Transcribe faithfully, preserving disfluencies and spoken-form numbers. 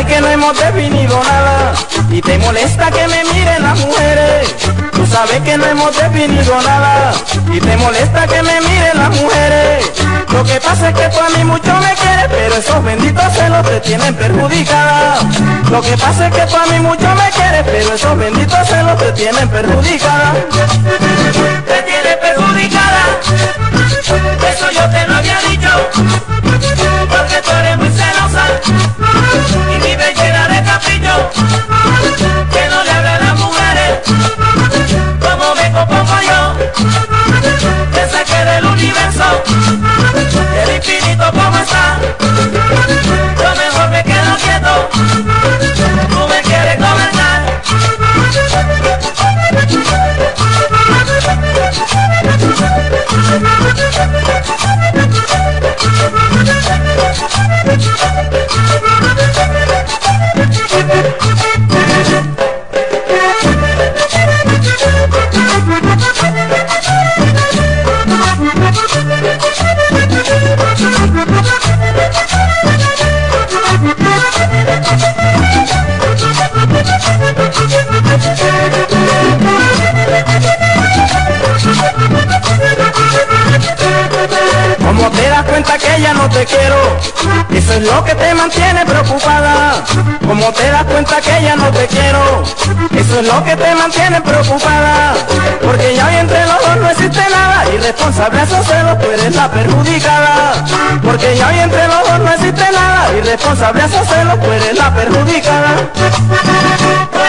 sabes que no hemos definido nada y te molesta que me miren las mujeres. Tú sabes que no hemos definido nada y te molesta que me miren las mujeres. Lo que pasa es que tú a mí mucho me quieres, pero esos benditos celos te tienen perjudicada. Lo que pasa es que tú a mí mucho me quieres, pero esos benditos celos te tienen perjudicada. Te tiene perjudicada, eso yo te lo había dicho, porque tú eres muy celosa y vives llena de capricho, que no le hablan a las mujeres, como me compongo yo, que saqué del universo, del infinito como está, yo mejor me quedo quieto, tú me quieres gobernar. Como te das cuenta que ya no te quiero, eso es lo que te mantiene preocupada. Como te das cuenta que ya no te quiero, eso es lo que te mantiene preocupada. Porque ya hoy entre los dos no existe nada, irresponsable a esos celos, tú eres la perjudicada. Porque ya hoy entre los dos no existe nada, irresponsable a esos celos, tú eres la perjudicada.